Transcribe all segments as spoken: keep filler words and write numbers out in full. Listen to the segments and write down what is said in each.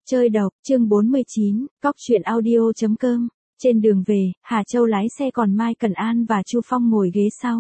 Chơi độc, chương bốn mươi chín, cóc truyện audio.com. Trên đường về, Hà Châu lái xe còn Mai Cần An và Chu Phong ngồi ghế sau.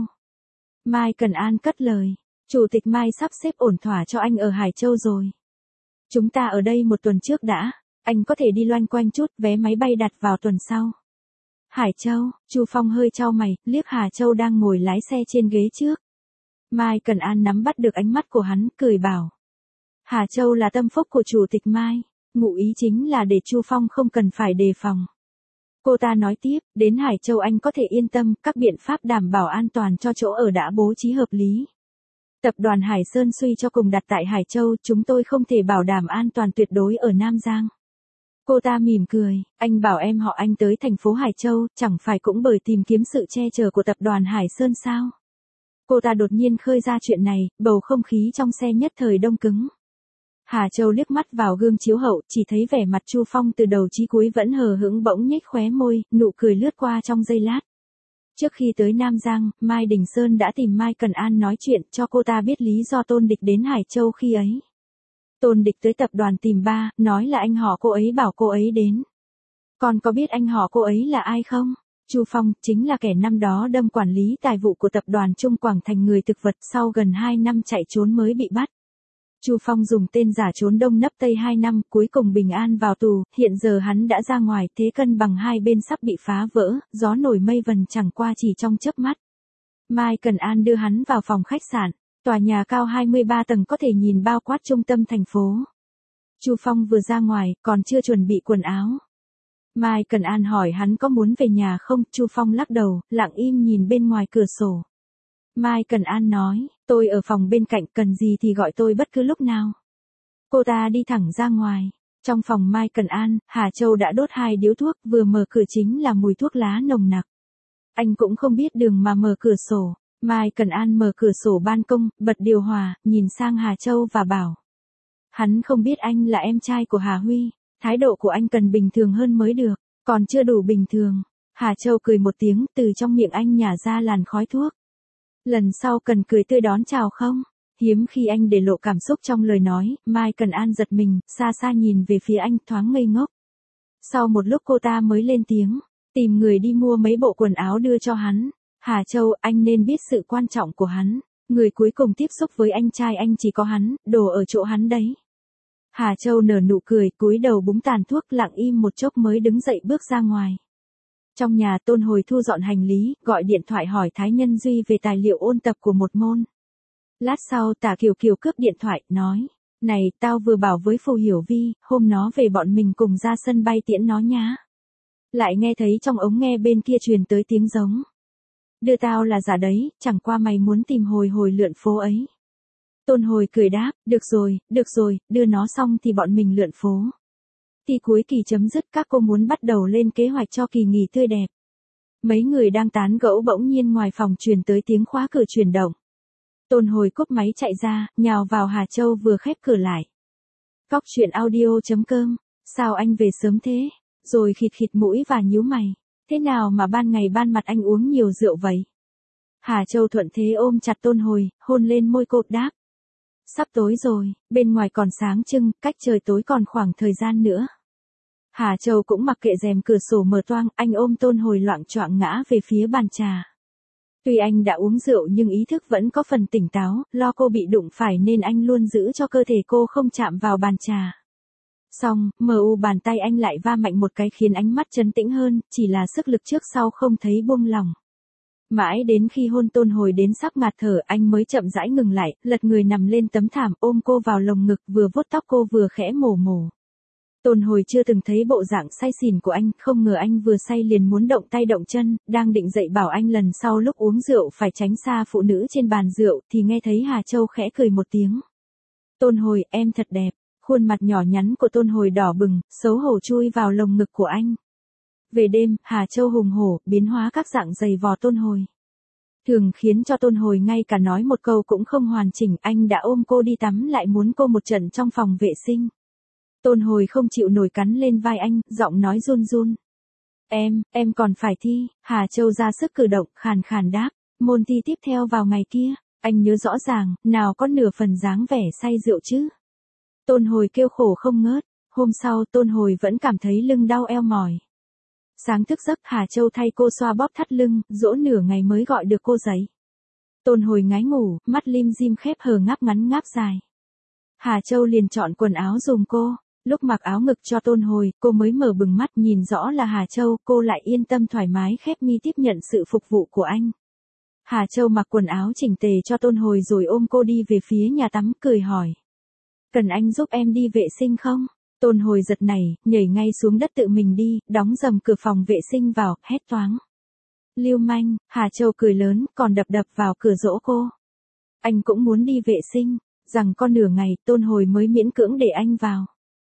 Mai Cần An cất lời, Chủ tịch Mai sắp xếp ổn thỏa cho anh ở Hải Châu rồi. Chúng ta ở đây một tuần trước đã, anh có thể đi loanh quanh chút, vé máy bay đặt vào tuần sau. Hải Châu, Chu Phong hơi chau mày, liếc Hà Châu đang ngồi lái xe trên ghế trước. Mai Cần An nắm bắt được ánh mắt của hắn, cười bảo. Hà Châu là tâm phúc của Chủ tịch Mai, ngụ ý chính là để Chu Phong không cần phải đề phòng. Cô ta nói tiếp, đến Hải Châu anh có thể yên tâm, các biện pháp đảm bảo an toàn cho chỗ ở đã bố trí hợp lý. Tập đoàn Hải Sơn suy cho cùng đặt tại Hải Châu, chúng tôi không thể bảo đảm an toàn tuyệt đối ở Nam Giang. Cô ta mỉm cười, anh bảo em họ anh tới thành phố Hải Châu, chẳng phải cũng bởi tìm kiếm sự che chở của tập đoàn Hải Sơn sao? Cô ta đột nhiên khơi ra chuyện này, bầu không khí trong xe nhất thời đông cứng. Hà Châu liếc mắt vào gương chiếu hậu, chỉ thấy vẻ mặt Chu Phong từ đầu chí cuối vẫn hờ hững, bỗng nhếch khóe môi, nụ cười lướt qua trong giây lát. Trước khi tới Nam Giang, Mai Đình Sơn đã tìm Mai Cần An nói chuyện, cho cô ta biết lý do Tôn Địch đến Hải Châu khi ấy. Tôn Địch tới tập đoàn tìm ba, nói là anh họ cô ấy bảo cô ấy đến. Còn có biết anh họ cô ấy là ai không? Chu Phong, chính là kẻ năm đó đâm quản lý tài vụ của tập đoàn Trung Quảng thành người thực vật, sau gần hai năm chạy trốn mới bị bắt. Chu Phong dùng tên giả trốn đông nấp tây hai năm, cuối cùng bình an vào tù, hiện giờ hắn đã ra ngoài, thế cân bằng hai bên sắp bị phá vỡ, gió nổi mây vần chẳng qua chỉ trong chớp mắt. Mai Cần An đưa hắn vào phòng khách sạn, tòa nhà cao hai mươi ba tầng có thể nhìn bao quát trung tâm thành phố. Chu Phong vừa ra ngoài, còn chưa chuẩn bị quần áo. Mai Cần An hỏi hắn có muốn về nhà không, Chu Phong lắc đầu, lặng im nhìn bên ngoài cửa sổ. Mai Cần An nói, tôi ở phòng bên cạnh, cần gì thì gọi tôi bất cứ lúc nào. Cô ta đi thẳng ra ngoài. Trong phòng Mai Cần An, Hà Châu đã đốt hai điếu thuốc, vừa mở cửa chính là mùi thuốc lá nồng nặc. Anh cũng không biết đường mà mở cửa sổ. Mai Cần An mở cửa sổ ban công, bật điều hòa, nhìn sang Hà Châu và bảo. Hắn không biết anh là em trai của Hà Huy, thái độ của anh cần bình thường hơn mới được, còn chưa đủ bình thường. Hà Châu cười một tiếng, từ trong miệng anh nhả ra làn khói thuốc. Lần sau cần cười tươi đón chào không? Hiếm khi anh để lộ cảm xúc trong lời nói, Mai Cần An giật mình, xa xa nhìn về phía anh, thoáng ngây ngốc. Sau một lúc cô ta mới lên tiếng, tìm người đi mua mấy bộ quần áo đưa cho hắn. Hà Châu, anh nên biết sự quan trọng của hắn. Người cuối cùng tiếp xúc với anh trai anh chỉ có hắn, đồ ở chỗ hắn đấy. Hà Châu nở nụ cười, cúi đầu búng tàn thuốc, lặng im một chốc mới đứng dậy bước ra ngoài. Trong nhà Tôn Hồi thu dọn hành lý, gọi điện thoại hỏi Thái Nhân Duy về tài liệu ôn tập của một môn. Lát sau Tả Kiều Kiều cướp điện thoại, nói, này, tao vừa bảo với Phù Hiểu Vi, hôm nó về bọn mình cùng ra sân bay tiễn nó nhá. Lại nghe thấy trong ống nghe bên kia truyền tới tiếng giống. Đưa tao là giả đấy, chẳng qua mày muốn tìm Hồi Hồi lượn phố ấy. Tôn Hồi cười đáp, được rồi, được rồi, đưa nó xong thì bọn mình lượn phố. Thì cuối kỳ chấm dứt, các cô muốn bắt đầu lên kế hoạch cho kỳ nghỉ tươi đẹp. Mấy người đang tán gẫu bỗng nhiên ngoài phòng truyền tới tiếng khóa cửa chuyển động. Tôn Hồi cúp máy chạy ra, nhào vào Hà Châu vừa khép cửa lại. Cóc truyện audio.com, sao anh về sớm thế? Rồi khịt khịt mũi và nhíu mày. Thế nào mà ban ngày ban mặt anh uống nhiều rượu vậy? Hà Châu thuận thế ôm chặt Tôn Hồi, hôn lên môi cô, đáp. Sắp tối rồi, bên ngoài còn sáng trưng, cách trời tối còn khoảng thời gian nữa. Hà Châu cũng mặc kệ rèm cửa sổ mở toang, anh ôm Tôn Hồi loạng choạng ngã về phía bàn trà. Tuy anh đã uống rượu nhưng ý thức vẫn có phần tỉnh táo, lo cô bị đụng phải nên anh luôn giữ cho cơ thể cô không chạm vào bàn trà. Xong, mờ u bàn tay anh lại va mạnh một cái khiến ánh mắt trấn tĩnh hơn, chỉ là sức lực trước sau không thấy buông lỏng. Mãi đến khi hôn Tôn Hồi đến sắp ngạt thở, anh mới chậm rãi ngừng lại, lật người nằm lên tấm thảm, ôm cô vào lồng ngực, vừa vuốt tóc cô vừa khẽ mổ mổ. Tôn Hồi chưa từng thấy bộ dạng say xỉn của anh, không ngờ anh vừa say liền muốn động tay động chân, đang định dậy bảo anh lần sau lúc uống rượu phải tránh xa phụ nữ trên bàn rượu, thì nghe thấy Hà Châu khẽ cười một tiếng. Tôn Hồi, em thật đẹp. Khuôn mặt nhỏ nhắn của Tôn Hồi đỏ bừng, xấu hổ chui vào lồng ngực của anh. Về đêm, Hà Châu hùng hổ, biến hóa các dạng giày vò Tôn Hồi. Thường khiến cho Tôn Hồi ngay cả nói một câu cũng không hoàn chỉnh, anh đã ôm cô đi tắm lại muốn cô một trận trong phòng vệ sinh. Tôn Hồi không chịu nổi cắn lên vai anh, giọng nói run run. Em, em còn phải thi. Hà Châu ra sức cử động, khàn khàn đáp. Môn thi tiếp theo vào ngày kia, anh nhớ rõ ràng, nào có nửa phần dáng vẻ say rượu chứ. Tôn Hồi kêu khổ không ngớt. Hôm sau Tôn Hồi vẫn cảm thấy lưng đau eo mỏi. Sáng thức giấc Hà Châu thay cô xoa bóp thắt lưng, dỗ nửa ngày mới gọi được cô dậy. Tôn Hồi ngái ngủ, mắt lim dim khép hờ ngáp ngắn ngáp dài. Hà Châu liền chọn quần áo dùm cô. Lúc mặc áo ngực cho Tôn Hồi, cô mới mở bừng mắt nhìn rõ là Hà Châu, cô lại yên tâm thoải mái khép mi tiếp nhận sự phục vụ của anh. Hà Châu mặc quần áo chỉnh tề cho Tôn Hồi rồi ôm cô đi về phía nhà tắm, cười hỏi. Cần anh giúp em đi vệ sinh không? Tôn Hồi giật nảy, nhảy ngay xuống đất tự mình đi, đóng dầm cửa phòng vệ sinh vào, hét toáng. Lưu manh, Hà Châu cười lớn, còn đập đập vào cửa dỗ cô. Anh cũng muốn đi vệ sinh, rằng con nửa ngày, Tôn Hồi mới miễn cưỡng để anh vào.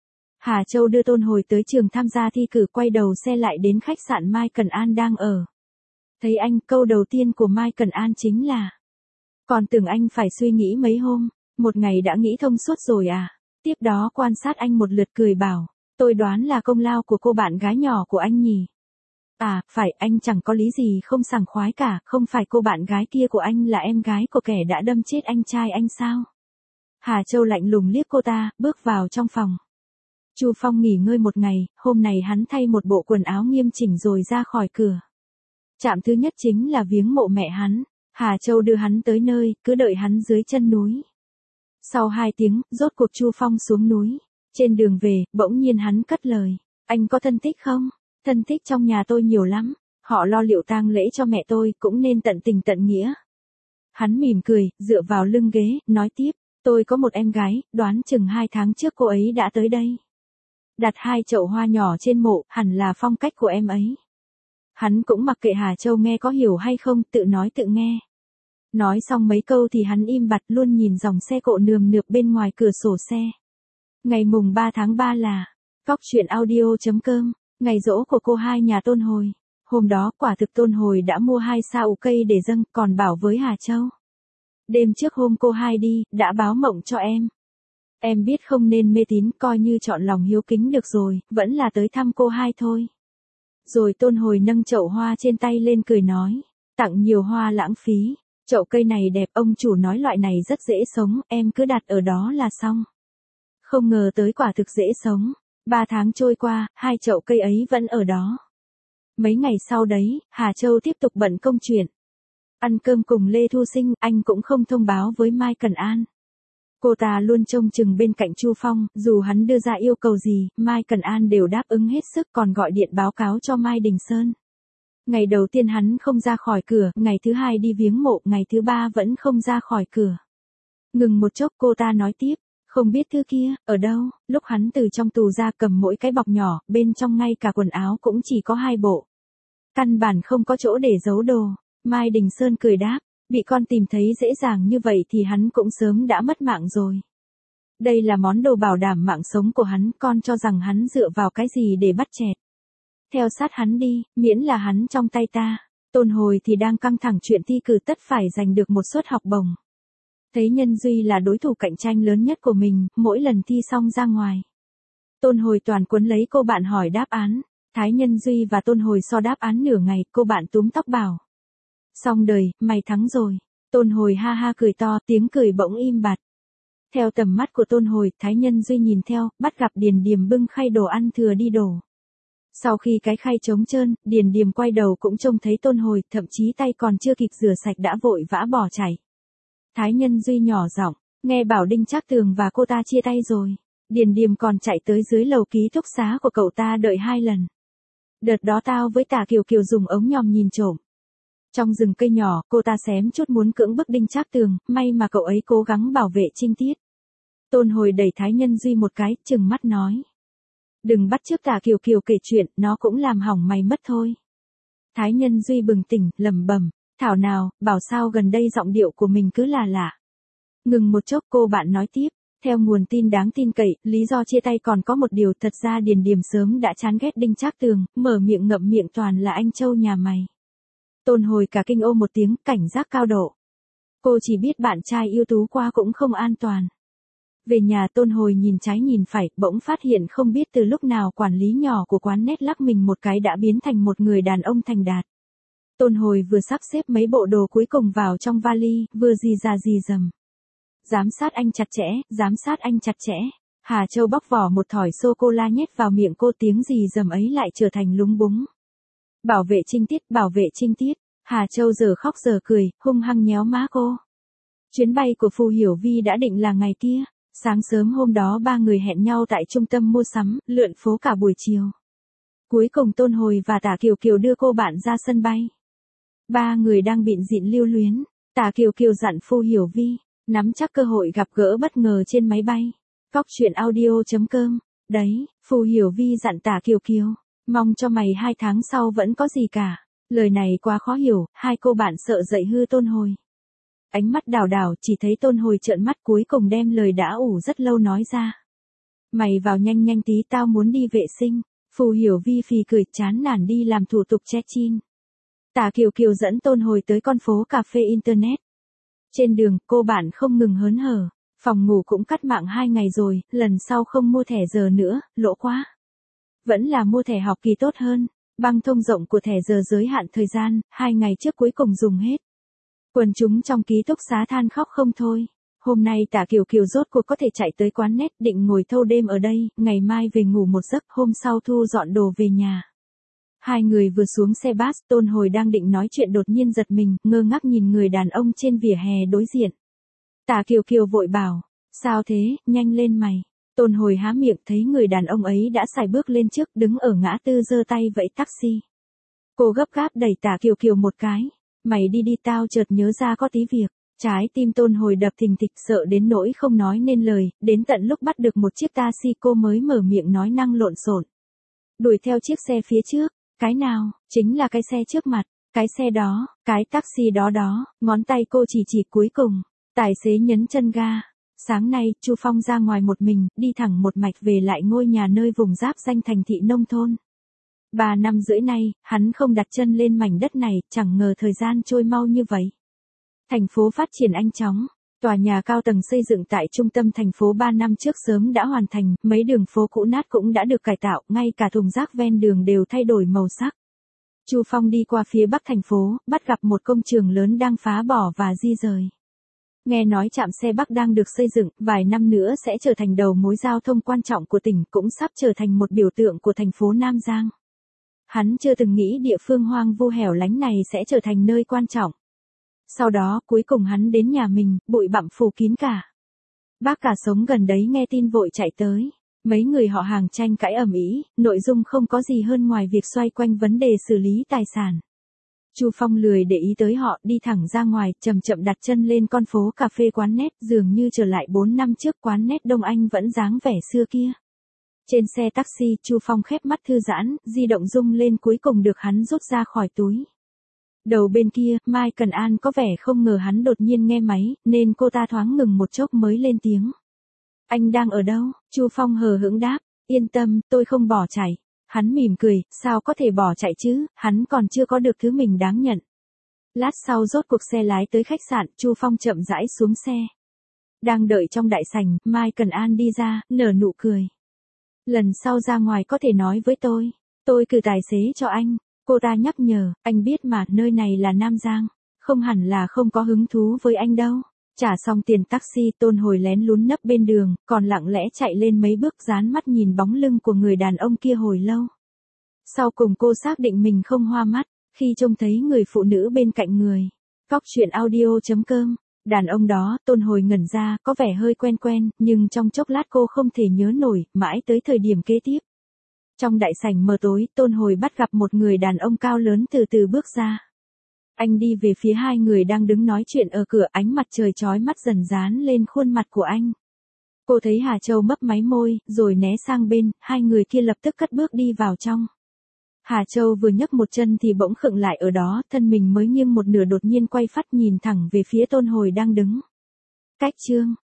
Hà Châu đưa Tôn Hồi tới trường tham gia thi cử, quay đầu xe lại đến khách sạn Mai Cần An đang ở. Thấy anh, câu đầu tiên của Mai Cần An chính là. Còn tưởng anh phải suy nghĩ mấy hôm, một ngày đã nghĩ thông suốt rồi à? Tiếp đó quan sát anh một lượt cười bảo, tôi đoán là công lao của cô bạn gái nhỏ của anh nhỉ? À, phải, anh chẳng có lý gì không sảng khoái cả, không phải cô bạn gái kia của anh là em gái của kẻ đã đâm chết anh trai anh sao? Hà Châu lạnh lùng liếc cô ta, bước vào trong phòng. Chu Phong nghỉ ngơi một ngày, hôm nay hắn thay một bộ quần áo nghiêm chỉnh rồi ra khỏi cửa. Trạm thứ nhất chính là viếng mộ mẹ hắn. Hà Châu đưa hắn tới nơi, cứ đợi hắn dưới chân núi. Sau hai tiếng, rốt cuộc Chu Phong xuống núi. Trên đường về, bỗng nhiên hắn cất lời. Anh có thân thích không? Thân thích trong nhà tôi nhiều lắm. Họ lo liệu tang lễ cho mẹ tôi, cũng nên tận tình tận nghĩa. Hắn mỉm cười, dựa vào lưng ghế, nói tiếp. Tôi có một em gái, đoán chừng hai tháng trước cô ấy đã tới đây. Đặt hai chậu hoa nhỏ trên mộ, hẳn là phong cách của em ấy. Hắn cũng mặc kệ Hà Châu nghe có hiểu hay không, tự nói tự nghe. Nói xong mấy câu thì hắn im bặt luôn nhìn dòng xe cộ nườm nượp bên ngoài cửa sổ xe. Ngày mùng ba tháng ba là Cóc Truyện Audio chấm com, ngày giỗ của cô hai nhà Tôn Hồi. Hôm đó quả thực Tôn Hồi đã mua hai sa ủ cây để dâng, còn bảo với Hà Châu. Đêm trước hôm cô hai đi, đã báo mộng cho em. Em biết không nên mê tín, coi như chọn lòng hiếu kính được rồi, vẫn là tới thăm cô hai thôi. Rồi Tôn Hồi nâng chậu hoa trên tay lên cười nói, tặng nhiều hoa lãng phí, chậu cây này đẹp, ông chủ nói loại này rất dễ sống, em cứ đặt ở đó là xong. Không ngờ tới quả thực dễ sống, ba tháng trôi qua, hai chậu cây ấy vẫn ở đó. Mấy ngày sau đấy, Hà Châu tiếp tục bận công chuyện. Ăn cơm cùng Lê Thu Sinh, anh cũng không thông báo với Mai Cần An. Cô ta luôn trông chừng bên cạnh Chu Phong, dù hắn đưa ra yêu cầu gì, Mai Cần An đều đáp ứng hết sức, còn gọi điện báo cáo cho Mai Đình Sơn. Ngày đầu tiên hắn không ra khỏi cửa, ngày thứ hai đi viếng mộ, ngày thứ ba vẫn không ra khỏi cửa. Ngừng một chốc cô ta nói tiếp, không biết thứ kia, ở đâu, lúc hắn từ trong tù ra cầm mỗi cái bọc nhỏ, bên trong ngay cả quần áo cũng chỉ có hai bộ. Căn bản không có chỗ để giấu đồ. Mai Đình Sơn cười đáp, bị con tìm thấy dễ dàng như vậy thì hắn cũng sớm đã mất mạng rồi. Đây là món đồ bảo đảm mạng sống của hắn, con cho rằng hắn dựa vào cái gì để bắt chẹt. Theo sát hắn đi, miễn là hắn trong tay ta. Tôn Hồi thì đang căng thẳng chuyện thi cử, tất phải giành được một suất học bổng. Thấy Nhân Duy là đối thủ cạnh tranh lớn nhất của mình, mỗi lần thi xong ra ngoài. Tôn Hồi toàn cuốn lấy cô bạn hỏi đáp án. Thái Nhân Duy và Tôn Hồi so đáp án nửa ngày, cô bạn túm tóc bảo. Xong đời, mày thắng rồi. Tôn Hồi ha ha cười to, tiếng cười bỗng im bặt. Theo tầm mắt của Tôn Hồi, Thái Nhân Duy nhìn theo, bắt gặp Điền Điềm bưng khay đồ ăn thừa đi đổ. Sau khi cái khay trống trơn, Điền Điềm quay đầu cũng trông thấy Tôn Hồi, thậm chí tay còn chưa kịp rửa sạch đã vội vã bỏ chạy. Thái Nhân Duy nhỏ giọng, nghe bảo Đinh Trác Tường và cô ta chia tay rồi. Điền Điềm còn chạy tới dưới lầu ký túc xá của cậu ta đợi hai lần. Đợt đó tao với Tả Kiều Kiều dùng ống nhòm nhìn trộm. Trong rừng cây nhỏ, cô ta xém chút muốn cưỡng bức Đinh Trác Tường, may mà cậu ấy cố gắng bảo vệ trinh tiết. Tôn Hồi đẩy Thái Nhân Duy một cái, trừng mắt nói. Đừng bắt chước Tả Kiều Kiều kể chuyện, nó cũng làm hỏng mày mất thôi. Thái Nhân Duy bừng tỉnh, lẩm bẩm, thảo nào, bảo sao gần đây giọng điệu của mình cứ là lạ. Ngừng một chốc cô bạn nói tiếp, theo nguồn tin đáng tin cậy, lý do chia tay còn có một điều, thật ra Điền Điềm sớm đã chán ghét Đinh Trác Tường, mở miệng ngậm miệng toàn là anh Châu nhà mày. Tôn Hồi cả kinh ô một tiếng, cảnh giác cao độ. Cô chỉ biết bạn trai ưu tú qua cũng không an toàn. Về nhà Tôn Hồi nhìn trái nhìn phải, bỗng phát hiện không biết từ lúc nào quản lý nhỏ của quán nét lắc mình một cái đã biến thành một người đàn ông thành đạt. Tôn Hồi vừa sắp xếp mấy bộ đồ cuối cùng vào trong vali, vừa rì ra rì rầm. Giám sát anh chặt chẽ, giám sát anh chặt chẽ. Hà Châu bóc vỏ một thỏi sô-cô-la nhét vào miệng cô, tiếng gì dầm ấy lại trở thành lúng búng. Bảo vệ Trinh Tiết, bảo vệ Trinh Tiết. Hà Châu giờ khóc giờ cười, hung hăng nhéo má cô. Chuyến bay của Phù Hiểu Vi đã định là ngày kia. Sáng sớm hôm đó ba người hẹn nhau tại trung tâm mua sắm, lượn phố cả buổi chiều. Cuối cùng Tôn Hồi và Tả Kiều Kiều đưa cô bạn ra sân bay. Ba người đang bịn dịn lưu luyến. Tả Kiều Kiều dặn Phù Hiểu Vi, nắm chắc cơ hội gặp gỡ bất ngờ trên máy bay. Cóc truyện audio chấm com. Đấy, Phù Hiểu Vi dặn Tả Kiều Kiều, mong cho mày hai tháng sau vẫn có gì cả. Lời này quá khó hiểu, hai cô bạn sợ dậy hư Tôn Hồi. Ánh mắt đảo đảo, chỉ thấy Tôn Hồi trợn mắt, cuối cùng đem lời đã ủ rất lâu nói ra. Mày vào nhanh nhanh tí, tao muốn đi vệ sinh. Phù Hiểu Vi phì cười, chán nản đi làm thủ tục check-in. Tả Kiều Kiều dẫn Tôn Hồi tới con phố cà phê internet. Trên đường, cô bạn không ngừng hớn hở. Phòng ngủ cũng cắt mạng hai ngày rồi, lần sau không mua thẻ giờ nữa, lỗ quá. Vẫn là mua thẻ học kỳ tốt hơn. Băng thông rộng của thẻ giờ giới hạn thời gian, hai ngày trước cuối cùng dùng hết. Quần chúng trong ký túc xá than khóc không thôi. Hôm nay Tả Kiều Kiều rốt cuộc có thể chạy tới quán net, định ngồi thâu đêm ở đây, ngày mai về ngủ một giấc, hôm sau thu dọn đồ về nhà. Hai người vừa xuống xe bus, Tôn Hồi đang định nói chuyện đột nhiên giật mình, ngơ ngác nhìn người đàn ông trên vỉa hè đối diện. Tả Kiều Kiều vội bảo, sao thế, nhanh lên mày. Tôn Hồi há miệng, thấy người đàn ông ấy đã sải bước lên trước, đứng ở ngã tư giơ tay vẫy taxi. Cô gấp gáp đẩy Tả Kiều Kiều một cái. Mày đi đi, tao chợt nhớ ra có tí việc. Trái tim Tôn Hồi đập thình thịch, sợ đến nỗi không nói nên lời, đến tận lúc bắt được một chiếc taxi cô mới mở miệng nói năng lộn xộn. Đuổi theo chiếc xe phía trước. Cái nào? Chính là cái xe trước mặt. Cái xe đó, cái taxi đó đó, ngón tay cô chỉ chỉ cuối cùng. Tài xế nhấn chân ga. Sáng nay, Chu Phong ra ngoài một mình, đi thẳng một mạch về lại ngôi nhà nơi vùng giáp danh thành thị nông thôn. Ba năm rưỡi nay, hắn không đặt chân lên mảnh đất này, chẳng ngờ thời gian trôi mau như vậy. Thành phố phát triển nhanh chóng. Tòa nhà cao tầng xây dựng tại trung tâm thành phố ba năm trước sớm đã hoàn thành, mấy đường phố cũ nát cũng đã được cải tạo, ngay cả thùng rác ven đường đều thay đổi màu sắc. Chu Phong đi qua phía bắc thành phố, bắt gặp một công trường lớn đang phá bỏ và di rời. Nghe nói trạm xe Bắc đang được xây dựng, vài năm nữa sẽ trở thành đầu mối giao thông quan trọng của tỉnh, cũng sắp trở thành một biểu tượng của thành phố Nam Giang. Hắn chưa từng nghĩ địa phương hoang vu hẻo lánh này sẽ trở thành nơi quan trọng. Sau đó, cuối cùng hắn đến nhà mình, bụi bặm phủ kín cả. Bác cả sống gần đấy nghe tin vội chạy tới. Mấy người họ hàng tranh cãi ầm ĩ, nội dung không có gì hơn ngoài việc xoay quanh vấn đề xử lý tài sản. Chu Phong lười để ý tới họ, đi thẳng ra ngoài, chậm chậm đặt chân lên con phố cà phê quán net, dường như trở lại bốn năm trước, quán net Đông Anh vẫn dáng vẻ xưa kia. Trên xe taxi, Chu Phong khép mắt thư giãn, di động rung lên, cuối cùng được hắn rút ra khỏi túi. Đầu bên kia, Mai Cần An có vẻ không ngờ hắn đột nhiên nghe máy, nên cô ta thoáng ngừng một chốc mới lên tiếng. Anh đang ở đâu? Chu Phong hờ hững đáp, yên tâm, tôi không bỏ chạy. Hắn mỉm cười, sao có thể bỏ chạy chứ, hắn còn chưa có được thứ mình đáng nhận. Lát sau rốt cuộc xe lái tới khách sạn, Chu Phong chậm rãi xuống xe. Đang đợi trong đại sảnh, Mai Cần An đi ra, nở nụ cười. Lần sau ra ngoài có thể nói với tôi, tôi cử tài xế cho anh. Cô ta nhắc nhở, anh biết mà, nơi này là Nam Giang, không hẳn là không có hứng thú với anh đâu. Trả xong tiền taxi, Tôn Hồi lén lún nấp bên đường, còn lặng lẽ chạy lên mấy bước, dán mắt nhìn bóng lưng của người đàn ông kia hồi lâu. Sau cùng cô xác định mình không hoa mắt, khi trông thấy người phụ nữ bên cạnh người. Cóc truyện audio chấm com. Đàn ông đó, Tôn Hồi ngẩn ra, có vẻ hơi quen quen, nhưng trong chốc lát cô không thể nhớ nổi, mãi tới thời điểm kế tiếp. Trong đại sảnh mờ tối, Tôn Hồi bắt gặp một người đàn ông cao lớn từ từ bước ra. Anh đi về phía hai người đang đứng nói chuyện ở cửa, ánh mặt trời chói mắt dần dán lên khuôn mặt của anh. Cô thấy Hà Châu mấp máy môi, rồi né sang bên, hai người kia lập tức cất bước đi vào trong. Hà Châu vừa nhấc một chân thì bỗng khựng lại ở đó, thân mình mới nghiêng một nửa đột nhiên quay phắt nhìn thẳng về phía Tôn Hồi đang đứng. Cách chương